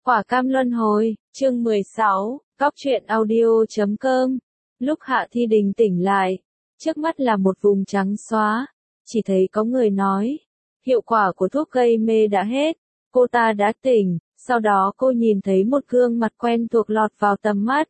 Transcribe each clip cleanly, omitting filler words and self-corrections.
Quả cam luân hồi, chương 16, Cóc truyện audio.com. Lúc Hạ Thi Đình tỉnh lại, trước mắt là một vùng trắng xóa, chỉ thấy có người nói, hiệu quả của thuốc gây mê đã hết, cô ta đã tỉnh, sau đó cô nhìn thấy một gương mặt quen thuộc lọt vào tầm mắt.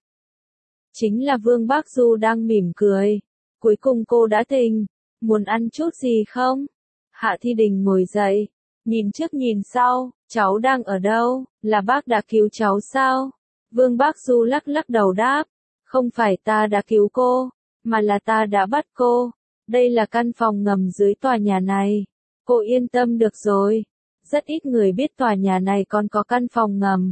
Chính là Vương Bác Du đang mỉm cười, cuối cùng cô đã tỉnh, muốn ăn chút gì không? Hạ Thi Đình ngồi dậy, nhìn trước nhìn sau, cháu đang ở đâu, là bác đã cứu cháu sao? Vương Bác Du lắc lắc đầu đáp, không phải ta đã cứu cô, mà là ta đã bắt cô. Đây là căn phòng ngầm dưới tòa nhà này. Cô yên tâm được rồi. Rất ít người biết tòa nhà này còn có căn phòng ngầm.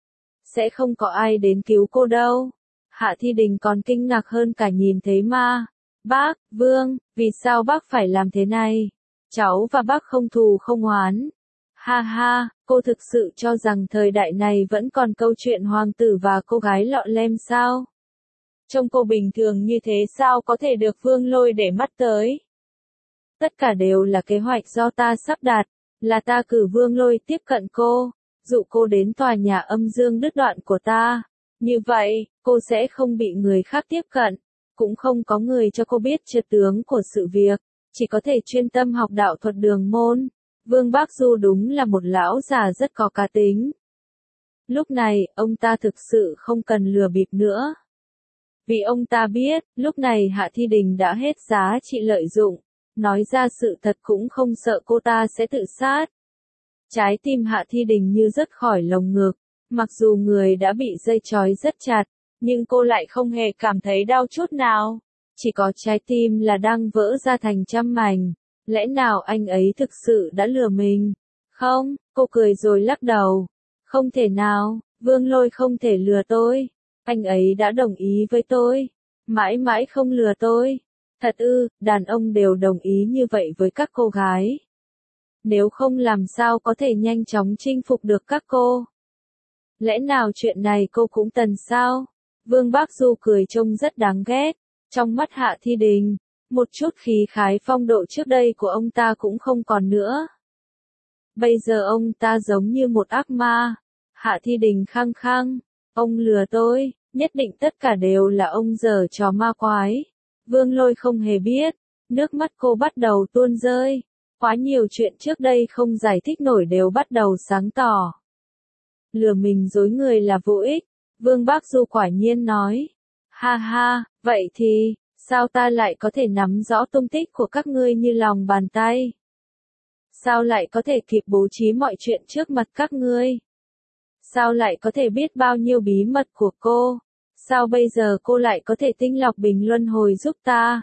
Sẽ không có ai đến cứu cô đâu. Hạ Thi Đình còn kinh ngạc hơn cả nhìn thấy ma. Bác, Vương, vì sao bác phải làm thế này? Cháu và bác không thù không oán. Ha ha, cô thực sự cho rằng thời đại này vẫn còn câu chuyện hoàng tử và cô gái lọ lem sao? Trông cô bình thường như thế sao có thể được Vương Lôi để mắt tới? Tất cả đều là kế hoạch do ta sắp đặt, là ta cử Vương Lôi tiếp cận cô, dụ cô đến tòa nhà âm dương đứt đoạn của ta. Như vậy, cô sẽ không bị người khác tiếp cận, cũng không có người cho cô biết chân tướng của sự việc, chỉ có thể chuyên tâm học đạo thuật đường môn. Vương Bác Du đúng là một lão già rất có cá tính. Lúc này, ông ta thực sự không cần lừa bịp nữa. Vì ông ta biết, lúc này Hạ Thi Đình đã hết giá trị lợi dụng, nói ra sự thật cũng không sợ cô ta sẽ tự sát. Trái tim Hạ Thi Đình như rớt khỏi lồng ngực, mặc dù người đã bị dây trói rất chặt, nhưng cô lại không hề cảm thấy đau chút nào. Chỉ có trái tim là đang vỡ ra thành trăm mảnh. Lẽ nào anh ấy thực sự đã lừa mình? Không, cô cười rồi lắc đầu. Không thể nào, Vương Lôi không thể lừa tôi. Anh ấy đã đồng ý với tôi. Mãi mãi không lừa tôi. Thật ư, đàn ông đều đồng ý như vậy với các cô gái. Nếu không làm sao có thể nhanh chóng chinh phục được các cô? Lẽ nào chuyện này cô cũng tần sao? Vương Bác Du cười trông rất đáng ghét. Trong mắt Hạ Thi Đình, một chút khí khái phong độ trước đây của ông ta cũng không còn nữa. Bây giờ ông ta giống như một ác ma. Hạ Thi Đình khăng khăng, ông lừa tôi, nhất định tất cả đều là ông giở trò ma quái. Vương Lôi không hề biết, nước mắt cô bắt đầu tuôn rơi. Quá nhiều chuyện trước đây không giải thích nổi đều bắt đầu sáng tỏ. Lừa mình dối người là vô ích, Vương Bác Du quả nhiên nói. Ha ha, vậy thì, sao ta lại có thể nắm rõ tung tích của các ngươi như lòng bàn tay? Sao lại có thể kịp bố trí mọi chuyện trước mặt các ngươi? Sao lại có thể biết bao nhiêu bí mật của cô? Sao bây giờ cô lại có thể tinh lọc bình luân hồi giúp ta?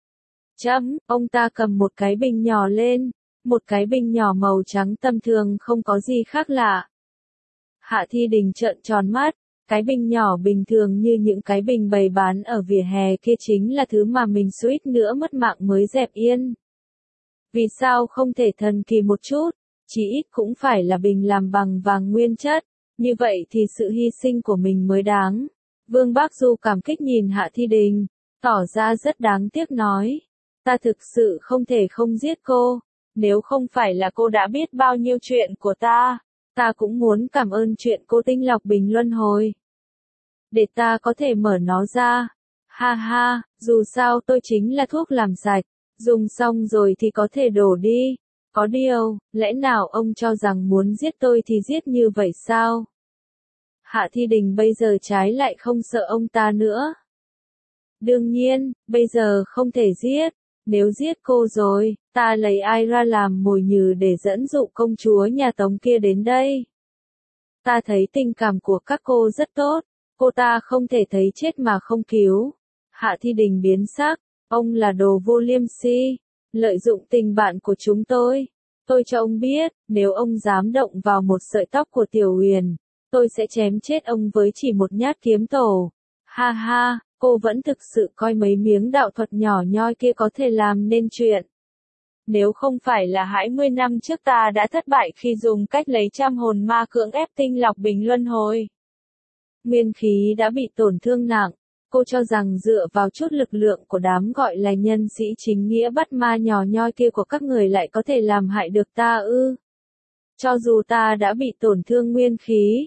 Ông ta cầm một cái bình nhỏ lên, một cái bình nhỏ màu trắng tầm thường không có gì khác lạ. Hạ Thi Đình trợn tròn mắt. Cái bình nhỏ bình thường như những cái bình bày bán ở vỉa hè kia chính là thứ mà mình suýt nữa mất mạng mới dẹp yên. Vì sao không thể thần kỳ một chút, chỉ ít cũng phải là bình làm bằng vàng nguyên chất, như vậy thì sự hy sinh của mình mới đáng. Vương Bác Du cảm kích nhìn Hạ Thi Đình, tỏ ra rất đáng tiếc nói, ta thực sự không thể không giết cô, nếu không phải là cô đã biết bao nhiêu chuyện của ta cũng muốn cảm ơn chuyện cô tinh lọc bình luân hồi. Để ta có thể mở nó ra. Ha ha, dù sao tôi chính là thuốc làm sạch, dùng xong rồi thì có thể đổ đi. Có điều, lẽ nào ông cho rằng muốn giết tôi thì giết như vậy sao? Hạ Thi Đình bây giờ trái lại không sợ ông ta nữa. Đương nhiên, bây giờ không thể giết. Nếu giết cô rồi, ta lấy ai ra làm mồi nhử để dẫn dụ công chúa nhà Tống kia đến đây? Ta thấy tình cảm của các cô rất tốt. Cô ta không thể thấy chết mà không cứu. Hạ Thi Đình biến sắc, ông là đồ vô liêm si, lợi dụng tình bạn của chúng tôi. Tôi cho ông biết, nếu ông dám động vào một sợi tóc của Tiểu Huyền, tôi sẽ chém chết ông với chỉ một nhát kiếm tổ. Ha ha, cô vẫn thực sự coi mấy miếng đạo thuật nhỏ nhoi kia có thể làm nên chuyện. Nếu không phải là 20 năm trước ta đã thất bại khi dùng cách lấy trăm hồn ma cưỡng ép tinh lọc bình luân hồi. Nguyên khí đã bị tổn thương nặng, cô cho rằng dựa vào chút lực lượng của đám gọi là nhân sĩ chính nghĩa bắt ma nhỏ nhoi kia của các người lại có thể làm hại được ta ư? Cho dù ta đã bị tổn thương nguyên khí,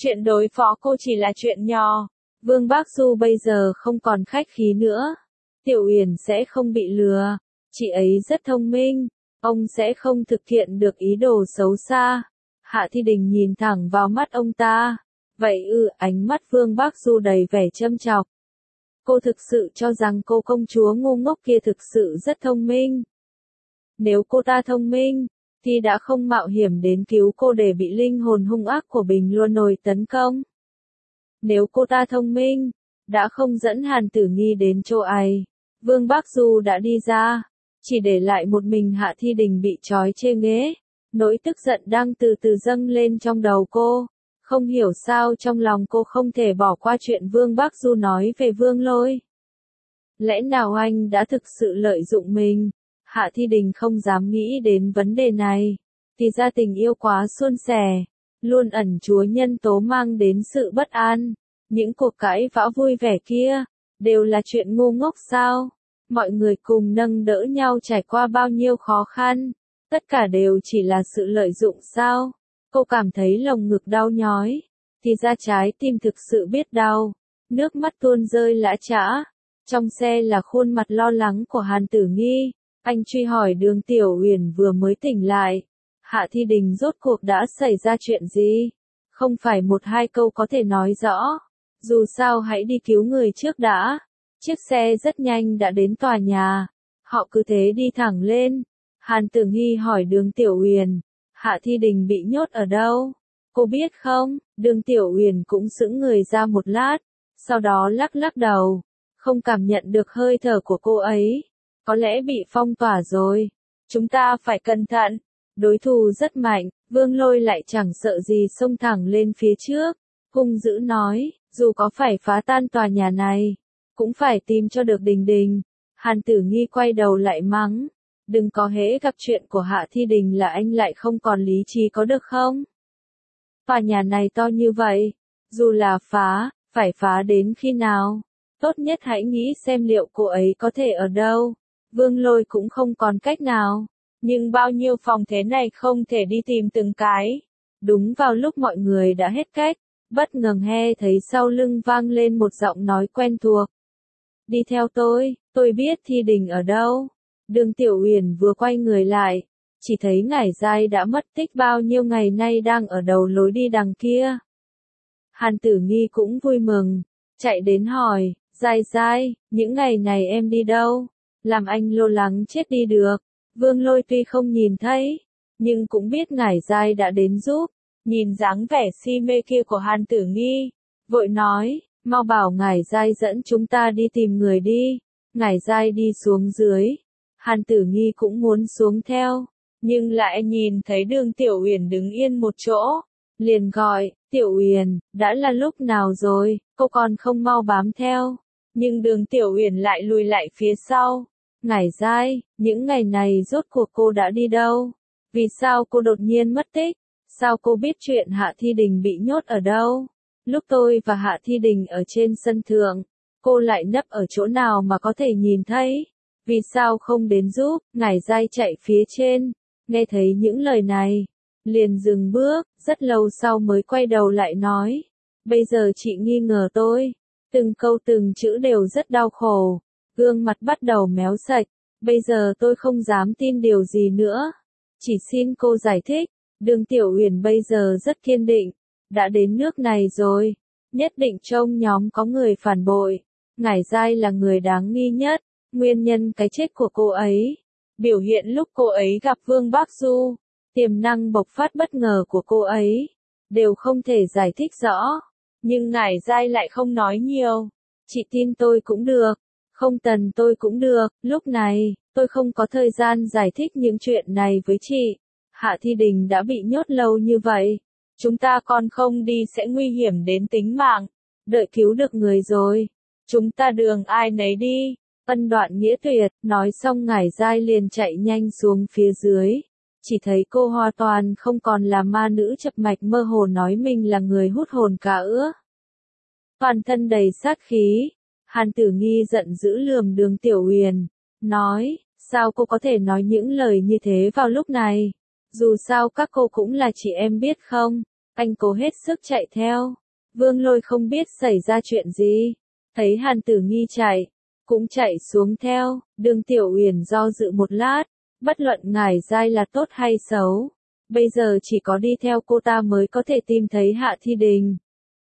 Chuyện đối phó cô chỉ là chuyện nhỏ. Vương Bác Du bây giờ không còn khách khí nữa. Tiểu Uyển sẽ không bị lừa. Chị ấy rất thông minh. Ông sẽ không thực hiện được ý đồ xấu xa. Hạ Thi Đình nhìn thẳng vào mắt ông ta. Vậy ánh mắt Vương Bác Du đầy vẻ châm chọc. Cô thực sự cho rằng cô công chúa ngu ngốc kia thực sự rất thông minh. Nếu cô ta thông minh, thì đã không mạo hiểm đến cứu cô để bị linh hồn hung ác của Bình Luân Nồi tấn công. Nếu cô ta thông minh, đã không dẫn Hàn Tử Nghi đến chỗ ấy. Vương Bác Du đã đi ra, chỉ để lại một mình Hạ Thi Đình bị trói trên ghế. Nỗi tức giận đang từ từ dâng lên trong đầu cô. Không hiểu sao trong lòng cô không thể bỏ qua chuyện Vương Bác Du nói về Vương Lôi. Lẽ nào anh đã thực sự lợi dụng mình? Hạ Thi Đình không dám nghĩ đến vấn đề này. Thì ra tình yêu quá suôn sẻ, luôn ẩn chứa nhân tố mang đến sự bất an. Những cuộc cãi vã vui vẻ kia, đều là chuyện ngu ngốc sao? Mọi người cùng nâng đỡ nhau trải qua bao nhiêu khó khăn, tất cả đều chỉ là sự lợi dụng sao? Cô cảm thấy lồng ngực đau nhói, thì ra trái tim thực sự biết đau. Nước mắt tuôn rơi lã chã. Trong xe là khuôn mặt lo lắng của Hàn Tử Nghi. Anh truy hỏi Đường Tiểu Uyển vừa mới tỉnh lại. Hạ Thi Đình rốt cuộc đã xảy ra chuyện gì? Không phải một hai câu có thể nói rõ. Dù sao hãy đi cứu người trước đã. Chiếc xe rất nhanh đã đến tòa nhà. Họ cứ thế đi thẳng lên. Hàn Tử Nghi hỏi Đường Tiểu Uyển. Hạ Thi Đình bị nhốt ở đâu? Cô biết không? Đường Tiểu Uyển cũng sững người ra một lát. Sau đó lắc lắc đầu. Không cảm nhận được hơi thở của cô ấy. Có lẽ bị phong tỏa rồi. Chúng ta phải cẩn thận. Đối thủ rất mạnh, Vương Lôi lại chẳng sợ gì xông thẳng lên phía trước. Hung dữ nói, dù có phải phá tan tòa nhà này, cũng phải tìm cho được Đình Đình. Hàn Tử Nghi quay đầu lại mắng. Đừng có hễ gặp chuyện của Hạ Thi Đình là anh lại không còn lý trí có được không? Tòa nhà này to như vậy, dù là phá, phải phá đến khi nào? Tốt nhất hãy nghĩ xem liệu cô ấy có thể ở đâu. Vương Lôi cũng không còn cách nào. Nhưng bao nhiêu phòng thế này không thể đi tìm từng cái. Đúng vào lúc mọi người đã hết cách, bất ngờ nghe thấy sau lưng vang lên một giọng nói quen thuộc. Đi theo tôi biết Thi Đình ở đâu. Đường Tiểu Uyển vừa quay người lại, chỉ thấy Ngải Giai đã mất tích bao nhiêu ngày nay đang ở đầu lối đi đằng kia. Hàn Tử Nghi cũng vui mừng, chạy đến hỏi, Giai, những ngày này em đi đâu? Làm anh lo lắng chết đi được. Vương Lôi tuy không nhìn thấy, nhưng cũng biết Ngải Giai đã đến giúp. Nhìn dáng vẻ si mê kia của Hàn Tử Nghi, vội nói, mau bảo Ngải Giai dẫn chúng ta đi tìm người đi. Ngải Giai đi xuống dưới. Hàn Tử Nghi cũng muốn xuống theo, nhưng lại nhìn thấy Đường Tiểu Uyển đứng yên một chỗ. Liền gọi, Tiểu Uyển, đã là lúc nào rồi, cô còn không mau bám theo. Nhưng Đường Tiểu Uyển lại lùi lại phía sau. Ngải Giai, những ngày này rốt cuộc cô đã đi đâu? Vì sao cô đột nhiên mất tích? Sao cô biết chuyện Hạ Thi Đình bị nhốt ở đâu? Lúc tôi và Hạ Thi Đình ở trên sân thượng, cô lại nấp ở chỗ nào mà có thể nhìn thấy? Vì sao không đến giúp? Ngải Giai chạy phía trên, nghe thấy những lời này, liền dừng bước, rất lâu sau mới quay đầu lại nói. Bây giờ chị nghi ngờ tôi, từng câu từng chữ đều rất đau khổ, gương mặt bắt đầu méo sạch, bây giờ tôi không dám tin điều gì nữa. Chỉ xin cô giải thích. Đường Tiểu Uyển bây giờ rất kiên định, đã đến nước này rồi, nhất định trong nhóm có người phản bội. Ngải Giai là người đáng nghi nhất, nguyên nhân cái chết của cô ấy, biểu hiện lúc cô ấy gặp Vương Bác Du, tiềm năng bộc phát bất ngờ của cô ấy, đều không thể giải thích rõ. Nhưng Ngải Giai lại không nói nhiều. Chị tin tôi cũng được, không cần tôi cũng được, lúc này, tôi không có thời gian giải thích những chuyện này với chị. Hạ Thi Đình đã bị nhốt lâu như vậy, chúng ta còn không đi sẽ nguy hiểm đến tính mạng. Đợi cứu được người rồi, chúng ta đường ai nấy đi. Ân Đoạn nghĩa tuyệt, nói xong Ngải Giai liền chạy nhanh xuống phía dưới. Chỉ thấy cô hoàn toàn không còn là ma nữ chập mạch mơ hồ nói mình là người hút hồn cả ứa. Toàn thân đầy sát khí. Hàn Tử Nghi giận dữ lườm Đường Tiểu Uyển, nói, sao cô có thể nói những lời như thế vào lúc này? Dù sao các cô cũng là chị em biết không? Anh cố hết sức chạy theo. Vương Lôi không biết xảy ra chuyện gì. Thấy Hàn Tử Nghi chạy, cũng chạy xuống theo. Đường Tiểu Uyển do dự một lát, bất luận Ngải Giai là tốt hay xấu, bây giờ chỉ có đi theo cô ta mới có thể tìm thấy Hạ Thi Đình.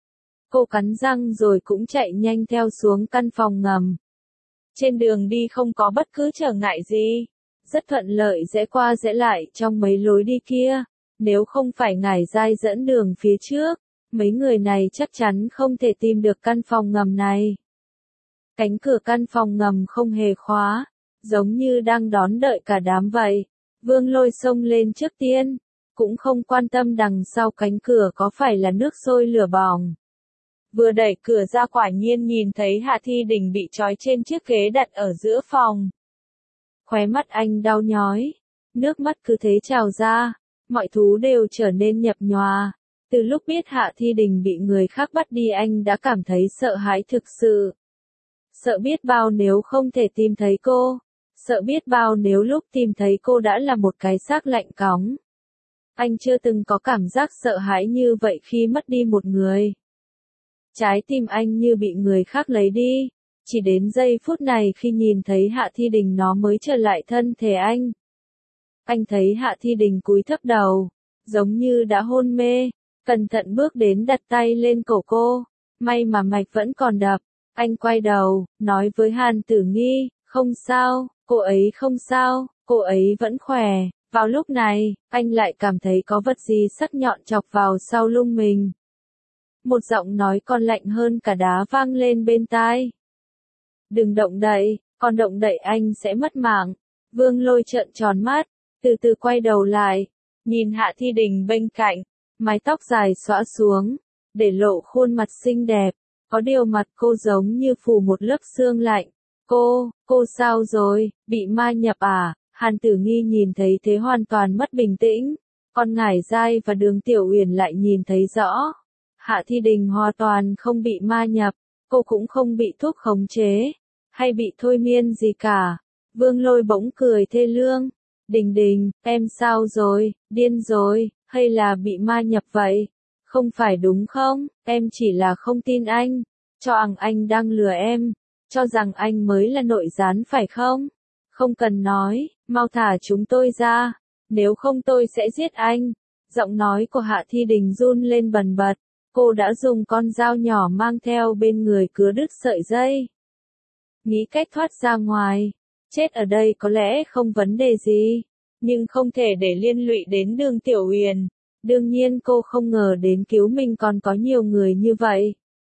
Cô cắn răng rồi cũng chạy nhanh theo xuống căn phòng ngầm. Trên đường đi không có bất cứ trở ngại gì, rất thuận lợi rẽ qua rẽ lại trong mấy lối đi kia. Nếu không phải Ngải Giai dẫn đường phía trước, mấy người này chắc chắn không thể tìm được căn phòng ngầm này. Cánh cửa căn phòng ngầm không hề khóa, giống như đang đón đợi cả đám vậy. Vương Lôi xông lên trước tiên, cũng không quan tâm đằng sau cánh cửa có phải là nước sôi lửa bỏng. Vừa đẩy cửa ra quả nhiên nhìn thấy Hạ Thi Đình bị trói trên chiếc ghế đặt ở giữa phòng. Khóe mắt anh đau nhói, nước mắt cứ thế trào ra, mọi thứ đều trở nên nhập nhòa. Từ lúc biết Hạ Thi Đình bị người khác bắt đi anh đã cảm thấy sợ hãi thực sự. Sợ biết bao nếu không thể tìm thấy cô, sợ biết bao nếu lúc tìm thấy cô đã là một cái xác lạnh cóng. Anh chưa từng có cảm giác sợ hãi như vậy khi mất đi một người. Trái tim anh như bị người khác lấy đi, chỉ đến giây phút này khi nhìn thấy Hạ Thi Đình nó mới trở lại thân thể anh. Anh thấy Hạ Thi Đình cúi thấp đầu, giống như đã hôn mê, cẩn thận bước đến đặt tay lên cổ cô, may mà mạch vẫn còn đập. Anh quay đầu, nói với Hàn Tử Nghi, không sao, cô ấy không sao, cô ấy vẫn khỏe. Vào lúc này, anh lại cảm thấy có vật gì sắc nhọn chọc vào sau lưng mình. Một giọng nói còn lạnh hơn cả đá vang lên bên tai. Đừng động đậy, còn động đậy anh sẽ mất mạng. Vương Lôi trợn tròn mắt, từ từ quay đầu lại, nhìn Hạ Thi Đình bên cạnh, mái tóc dài xõa xuống, để lộ khuôn mặt xinh đẹp. Có điều mặt cô giống như phủ một lớp sương lạnh. Cô sao rồi, bị ma nhập à? Hàn Tử Nghi nhìn thấy thế hoàn toàn mất bình tĩnh. Còn Ngải Giai và Đường Tiểu Uyển lại nhìn thấy rõ. Hạ Thi Đình hoàn toàn không bị ma nhập, cô cũng không bị thuốc khống chế, hay bị thôi miên gì cả. Vương Lôi bỗng cười thê lương. Đình, em sao rồi, điên rồi, hay là bị ma nhập vậy? Không phải đúng không, em chỉ là không tin anh, cho rằng anh đang lừa em, cho rằng anh mới là nội gián phải không? Không cần nói, mau thả chúng tôi ra, nếu không tôi sẽ giết anh. Giọng nói của Hạ Thi Đình run lên bần bật, cô đã dùng con dao nhỏ mang theo bên người cứa đứt sợi dây. Nghĩ cách thoát ra ngoài, chết ở đây có lẽ không vấn đề gì, nhưng không thể để liên lụy đến Đường Tiểu Uyển. Đương nhiên cô không ngờ đến cứu mình còn có nhiều người như vậy.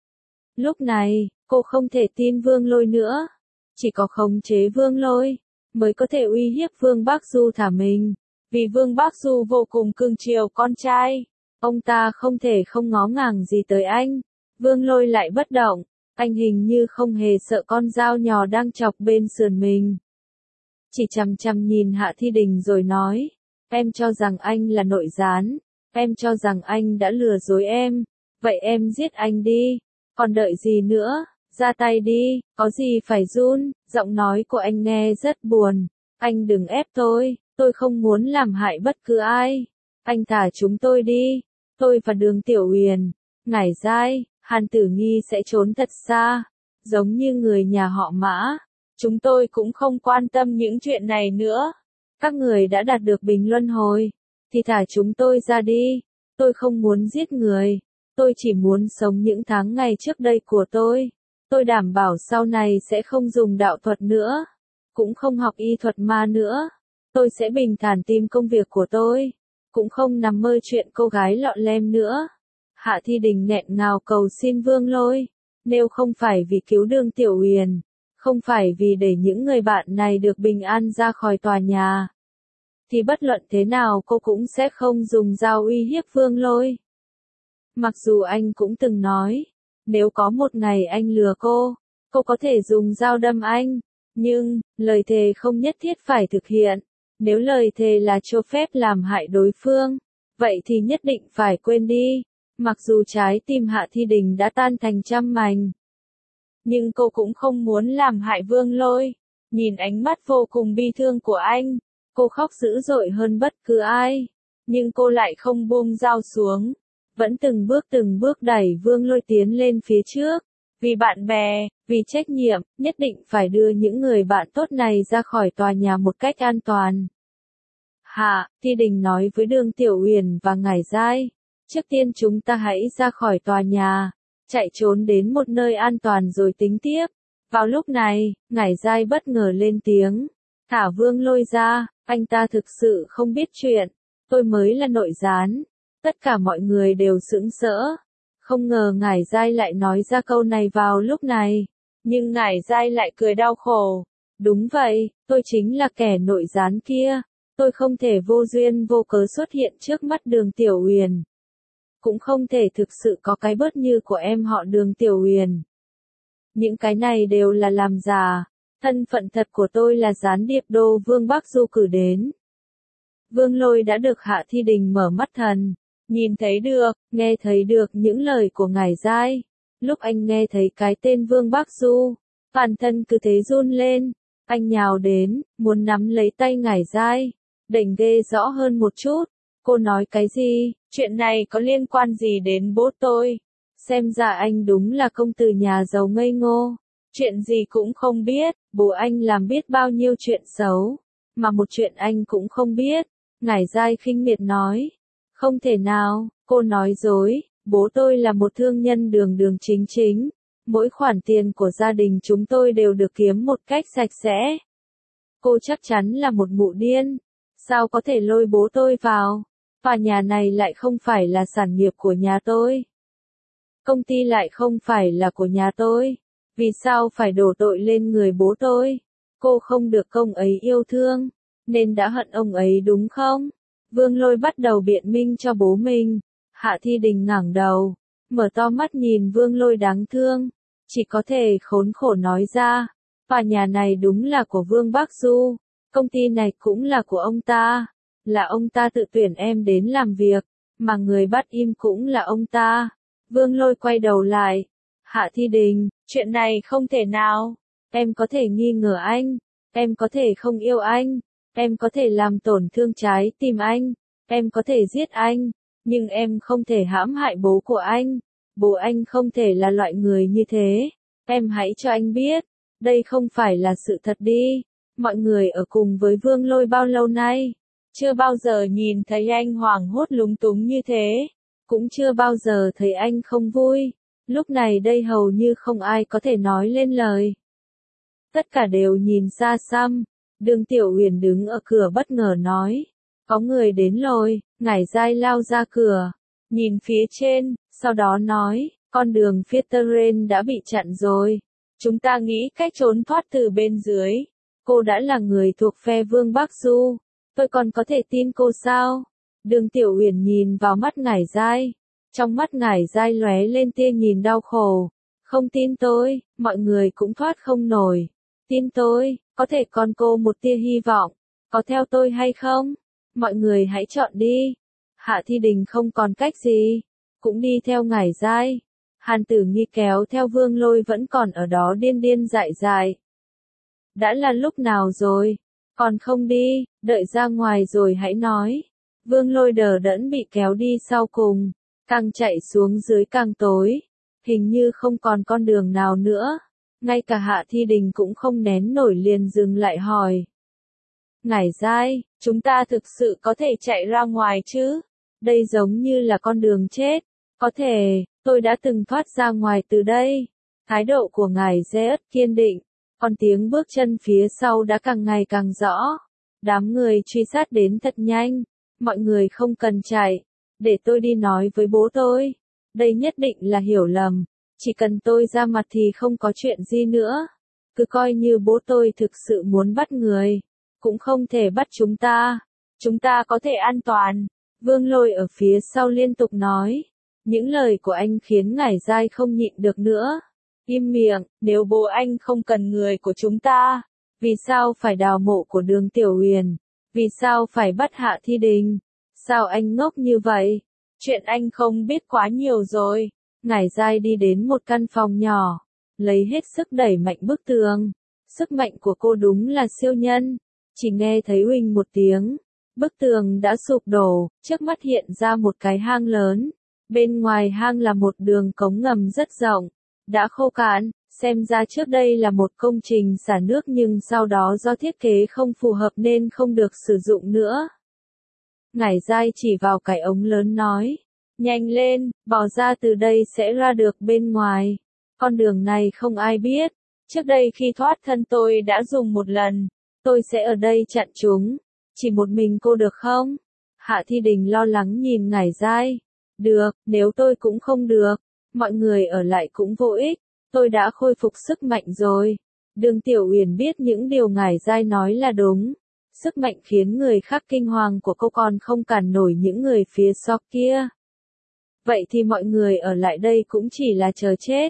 Lúc này, cô không thể tin Vương Lôi nữa. Chỉ có khống chế Vương Lôi, mới có thể uy hiếp Vương Bác Du thả mình. Vì Vương Bác Du vô cùng cưng chiều con trai. Ông ta không thể không ngó ngàng gì tới anh. Vương Lôi lại bất động. Anh hình như không hề sợ con dao nhỏ đang chọc bên sườn mình. Chỉ chằm chằm nhìn Hạ Thi Đình rồi nói. Em cho rằng anh là nội gián. Em cho rằng anh đã lừa dối em. Vậy em giết anh đi. Còn đợi gì nữa? Ra tay đi, có gì phải run. Giọng nói của anh nghe rất buồn. Anh đừng ép tôi không muốn làm hại bất cứ ai. Anh thả chúng tôi đi. Tôi và Đường Tiểu Uyển, Ngải Giai, Hàn Tử Nghi sẽ trốn thật xa. Giống như người nhà họ Mã. Chúng tôi cũng không quan tâm những chuyện này nữa. Các người đã đạt được bình luân hồi, thì thả chúng tôi ra đi. Tôi không muốn giết người. Tôi chỉ muốn sống những tháng ngày trước đây của tôi. Tôi đảm bảo sau này sẽ không dùng đạo thuật nữa. Cũng không học y thuật ma nữa. Tôi sẽ bình thản tìm công việc của tôi. Cũng không nằm mơ chuyện cô gái lọ lem nữa. Hạ Thi Đình nghẹn ngào cầu xin Vương Lôi. Nếu không phải vì cứu Đường Tiểu Uyển, không phải vì để những người bạn này được bình an ra khỏi tòa nhà, thì bất luận thế nào cô cũng sẽ không dùng dao uy hiếp Vương Lôi. Mặc dù anh cũng từng nói, nếu có một ngày anh lừa cô có thể dùng dao đâm anh, nhưng, lời thề không nhất thiết phải thực hiện. Nếu lời thề là cho phép làm hại đối phương, vậy thì nhất định phải quên đi. Mặc dù trái tim Hạ Thi Đình đã tan thành trăm mảnh, nhưng cô cũng không muốn làm hại Vương Lôi. Nhìn ánh mắt vô cùng bi thương của anh, cô khóc dữ dội hơn bất cứ ai, nhưng cô lại không buông dao xuống. vẫn từng bước đẩy Vương Lôi tiến lên phía trước. Vì bạn bè, vì trách nhiệm, nhất định phải đưa những người bạn tốt này ra khỏi tòa nhà một cách an toàn. Hạ Thi Đình nói với Đường Tiểu Uyển và Ngải Giai, trước tiên chúng ta hãy ra khỏi tòa nhà, chạy trốn đến một nơi an toàn rồi tính tiếp. Vào lúc này, Ngải Giai bất ngờ lên tiếng, thả Vương Lôi ra, anh ta thực sự không biết chuyện, tôi mới là nội gián. Tất cả mọi người đều sững sỡ. Không ngờ Ngải Giai lại nói ra câu này vào lúc này. Nhưng Ngải Giai lại cười đau khổ. Đúng vậy, tôi chính là kẻ nội gián kia. Tôi không thể vô duyên vô cớ xuất hiện trước mắt Đường Tiểu Uyển. Cũng không thể thực sự có cái bớt như của em họ Đường Tiểu Uyển. Những cái này đều là làm giả. Thân phận thật của tôi là gián điệp Đô Vương Bắc Du cử đến. Vương Lôi đã được Hạ Thi Đình mở mắt thần. Nhìn thấy được, nghe thấy được những lời của Ngải Giai. Lúc anh nghe thấy cái tên Vương Bắc Du, toàn thân cứ thế run lên. Anh nhào đến, muốn nắm lấy tay Ngải Giai. Đỉnh ghê rõ hơn một chút. Cô nói cái gì? Chuyện này có liên quan gì đến bố tôi? Xem ra anh đúng là công tử nhà giàu ngây ngô. Chuyện gì cũng không biết, bố anh làm biết bao nhiêu chuyện xấu. Mà một chuyện anh cũng không biết. Ngải Giai khinh miệt nói. Không thể nào, cô nói dối, bố tôi là một thương nhân đường đường chính chính. Mỗi khoản tiền của gia đình chúng tôi đều được kiếm một cách sạch sẽ. Cô chắc chắn là một mụ điên. Sao có thể lôi bố tôi vào? Tòa nhà này lại không phải là sản nghiệp của nhà tôi. Công ty lại không phải là của nhà tôi. Vì sao phải đổ tội lên người bố tôi? Cô không được ông ấy yêu thương, nên đã hận ông ấy đúng không? Vương Lôi bắt đầu biện minh cho bố mình. Hạ Thi Đình ngẩng đầu, mở to mắt nhìn Vương Lôi đáng thương, chỉ có thể khốn khổ nói ra, tòa nhà này đúng là của Vương Bắc Du, công ty này cũng là của ông ta, là ông ta tự tuyển em đến làm việc, mà người bắt im cũng là ông ta. Vương Lôi quay đầu lại, Hạ Thi Đình, chuyện này không thể nào, em có thể nghi ngờ anh, em có thể không yêu anh. Em có thể làm tổn thương trái tim anh, em có thể giết anh, nhưng em không thể hãm hại bố của anh. Bố anh không thể là loại người như thế. Em hãy cho anh biết, đây không phải là sự thật đi. Mọi người ở cùng với Vương Lôi bao lâu nay, chưa bao giờ nhìn thấy anh hoảng hốt lúng túng như thế, cũng chưa bao giờ thấy anh không vui. Lúc này đây hầu như không ai có thể nói lên lời. Tất cả đều nhìn xa xăm. Đường Tiểu Uyển đứng ở cửa bất ngờ nói, có người đến rồi. Ngải Giai lao ra cửa, nhìn phía trên, sau đó nói, con đường phía Terrain đã bị chặn rồi. Chúng ta nghĩ cách trốn thoát từ bên dưới. Cô đã là người thuộc phe Vương Bắc Du, tôi còn có thể tin cô sao? Đường Tiểu Uyển nhìn vào mắt Ngải Giai, trong mắt Ngải Giai lóe lên tia nhìn đau khổ. Không tin tôi, mọi người cũng thoát không nổi. Tin tôi, có thể còn cô một tia hy vọng. Có theo tôi hay không? Mọi người hãy chọn đi. Hạ Thi Đình không còn cách gì, cũng đi theo Ngải Giai. Hàn Tử Nghi kéo theo Vương Lôi vẫn còn ở đó điên điên dại dại. Đã là lúc nào rồi? Còn không đi, đợi ra ngoài rồi hãy nói. Vương Lôi đờ đẫn bị kéo đi sau cùng, càng chạy xuống dưới càng tối. Hình như không còn con đường nào nữa. Ngay cả Hạ Thi Đình cũng không nén nổi liền dừng lại hỏi. Ngải Giai, chúng ta thực sự có thể chạy ra ngoài chứ? Đây giống như là con đường chết. Có thể, tôi đã từng thoát ra ngoài từ đây. Thái độ của Ngải Giai ất kiên định, còn tiếng bước chân phía sau đã càng ngày càng rõ. Đám người truy sát đến thật nhanh. Mọi người không cần chạy, để tôi đi nói với bố tôi. Đây nhất định là hiểu lầm. Chỉ cần tôi ra mặt thì không có chuyện gì nữa. Cứ coi như bố tôi thực sự muốn bắt người, cũng không thể bắt chúng ta. Chúng ta có thể an toàn. Vương Lôi ở phía sau liên tục nói. Những lời của anh khiến Ngải Giai không nhịn được nữa. Im miệng, nếu bố anh không cần người của chúng ta, vì sao phải đào mộ của Đường Tiểu Uyển? Vì sao phải bắt Hạ Thi Đình? Sao anh ngốc như vậy? Chuyện anh không biết quá nhiều rồi. Ngải Giai đi đến một căn phòng nhỏ, lấy hết sức đẩy mạnh bức tường. Sức mạnh của cô đúng là siêu nhân. Chỉ nghe thấy huỳnh một tiếng, bức tường đã sụp đổ, trước mắt hiện ra một cái hang lớn. Bên ngoài hang là một đường cống ngầm rất rộng, đã khô cạn, xem ra trước đây là một công trình xả nước nhưng sau đó do thiết kế không phù hợp nên không được sử dụng nữa. Ngải Giai chỉ vào cái ống lớn nói, nhanh lên, bò ra từ đây sẽ ra được bên ngoài. Con đường này không ai biết, trước đây khi thoát thân tôi đã dùng một lần, tôi sẽ ở đây chặn chúng, chỉ một mình cô được không? Hạ Thi Đình lo lắng nhìn Ngải Giai, được, nếu tôi cũng không được, mọi người ở lại cũng vô ích, tôi đã khôi phục sức mạnh rồi. Đường Tiểu Uyển biết những điều Ngải Giai nói là đúng. Sức mạnh khiến người khác kinh hoàng của cô còn không cản nổi những người phía sau kia. Vậy thì mọi người ở lại đây cũng chỉ là chờ chết.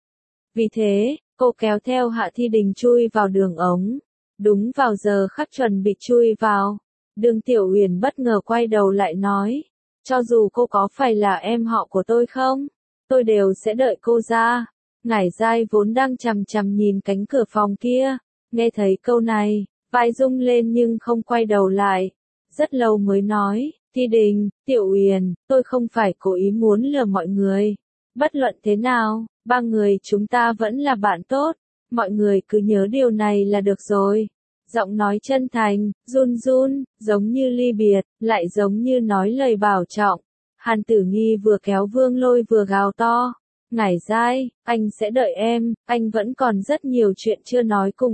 Vì thế, cô kéo theo Hạ Thi Đình chui vào đường ống. Đúng vào giờ khắc chuẩn bị chui vào, Đường Tiểu Uyển bất ngờ quay đầu lại nói, cho dù cô có phải là em họ của tôi không, tôi đều sẽ đợi cô ra. Ngải Giai vốn đang chằm chằm nhìn cánh cửa phòng kia, nghe thấy câu này, vai rung lên nhưng không quay đầu lại. Rất lâu mới nói, Thi Đình, Tiểu Uyển, tôi không phải cố ý muốn lừa mọi người. Bất luận thế nào, ba người chúng ta vẫn là bạn tốt, mọi người cứ nhớ điều này là được rồi. Giọng nói chân thành, run run, giống như ly biệt, lại giống như nói lời bảo trọng. Hàn Tử Nghi vừa kéo Vương Lôi vừa gào to. Ngải Giai, anh sẽ đợi em, anh vẫn còn rất nhiều chuyện chưa nói cùng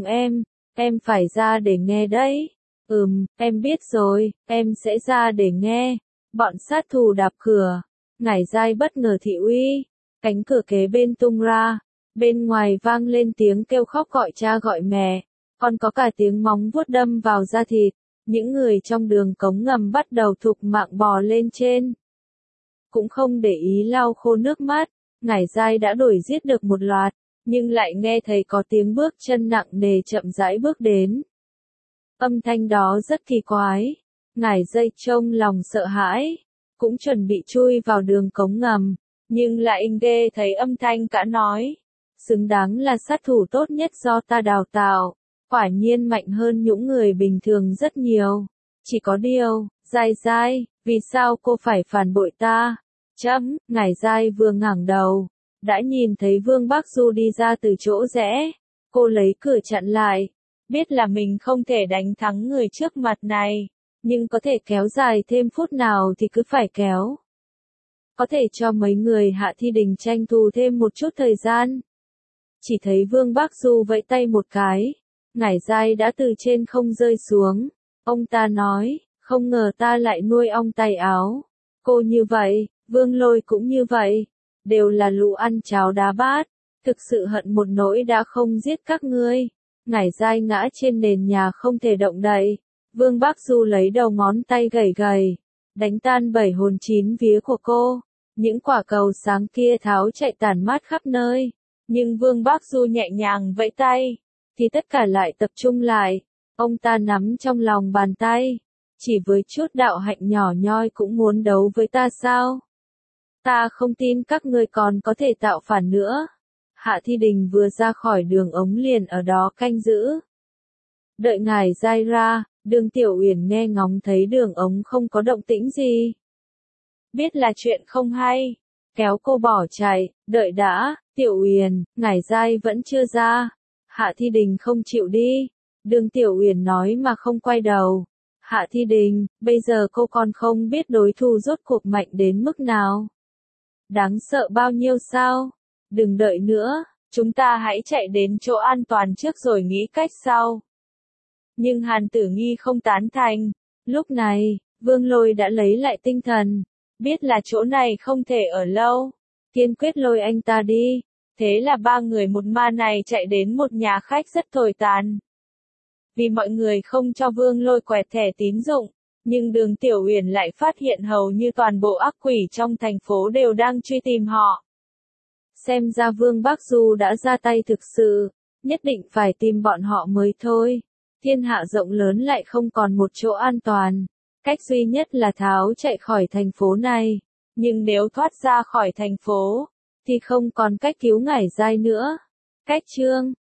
em phải ra để nghe đấy. Em biết rồi, em sẽ ra để nghe. Bọn sát thủ đạp cửa. Ngải Giai bất ngờ thị uy. Cánh cửa kế bên tung ra. Bên ngoài vang lên tiếng kêu khóc gọi cha gọi mẹ. Còn có cả tiếng móng vuốt đâm vào da thịt. Những người trong đường cống ngầm bắt đầu thục mạng bò lên trên. Cũng không để ý lau khô nước mắt. Ngải Giai đã đuổi giết được một loạt, nhưng lại nghe thấy có tiếng bước chân nặng nề chậm rãi bước đến. Âm thanh đó rất kỳ quái. Ngải Giai trông lòng sợ hãi, cũng chuẩn bị chui vào đường cống ngầm, nhưng lại nghe thấy âm thanh cả nói. Xứng đáng là sát thủ tốt nhất do ta đào tạo, quả nhiên mạnh hơn những người bình thường rất nhiều. Chỉ có điều, Giai Giai, vì sao cô phải phản bội ta? Ngải Giai vừa ngẩng đầu, đã nhìn thấy Vương Bắc Du đi ra từ chỗ rẽ. Cô lấy cửa chặn lại, biết là mình không thể đánh thắng người trước mặt này, nhưng có thể kéo dài thêm phút nào thì cứ phải kéo. Có thể cho mấy người Hạ Thi Đình tranh thủ thêm một chút thời gian. Chỉ thấy Vương Bắc Du vẫy tay một cái, Ngải Giai đã từ trên không rơi xuống. Ông ta nói, không ngờ ta lại nuôi ong tay áo. Cô như vậy, Vương Lôi cũng như vậy, đều là lũ ăn cháo đá bát, thực sự hận một nỗi đã không giết các ngươi. Ngải Giai ngã trên nền nhà không thể động đậy, Vương Bắc Du lấy đầu ngón tay gẩy gẩy, đánh tan 7 hồn 9 vía của cô. Những quả cầu sáng kia tháo chạy tản mát khắp nơi, nhưng Vương Bắc Du nhẹ nhàng vẫy tay, thì tất cả lại tập trung lại. Ông ta nắm trong lòng bàn tay, chỉ với chút đạo hạnh nhỏ nhoi cũng muốn đấu với ta sao? Ta không tin các ngươi còn có thể tạo phản nữa. Hạ Thi Đình vừa ra khỏi đường ống liền ở đó canh giữ. Đợi Ngải Giai ra, Đường Tiểu Uyển nghe ngóng thấy đường ống không có động tĩnh gì. Biết là chuyện không hay, kéo cô bỏ chạy, đợi đã, Tiểu Uyển, Ngải Giai vẫn chưa ra. Hạ Thi Đình không chịu đi. Đường Tiểu Uyển nói mà không quay đầu. Hạ Thi Đình, bây giờ cô còn không biết đối thủ rốt cuộc mạnh đến mức nào. Đáng sợ bao nhiêu sao? Đừng đợi nữa, chúng ta hãy chạy đến chỗ an toàn trước rồi nghĩ cách sau. Nhưng Hàn Tử Nghi không tán thành. Lúc này, Vương Lôi đã lấy lại tinh thần, biết là chỗ này không thể ở lâu, kiên quyết lôi anh ta đi. Thế là ba người một ma này chạy đến một nhà khách rất tồi tàn. Vì mọi người không cho Vương Lôi quẹt thẻ tín dụng, nhưng Đường Tiểu Uyển lại phát hiện hầu như toàn bộ ác quỷ trong thành phố đều đang truy tìm họ. Xem ra Vương Bắc Du đã ra tay thực sự, nhất định phải tìm bọn họ mới thôi. Thiên hạ rộng lớn lại không còn một chỗ an toàn. Cách duy nhất là tháo chạy khỏi thành phố này. Nhưng nếu thoát ra khỏi thành phố, thì không còn cách cứu Ngải Giai nữa. Cách chương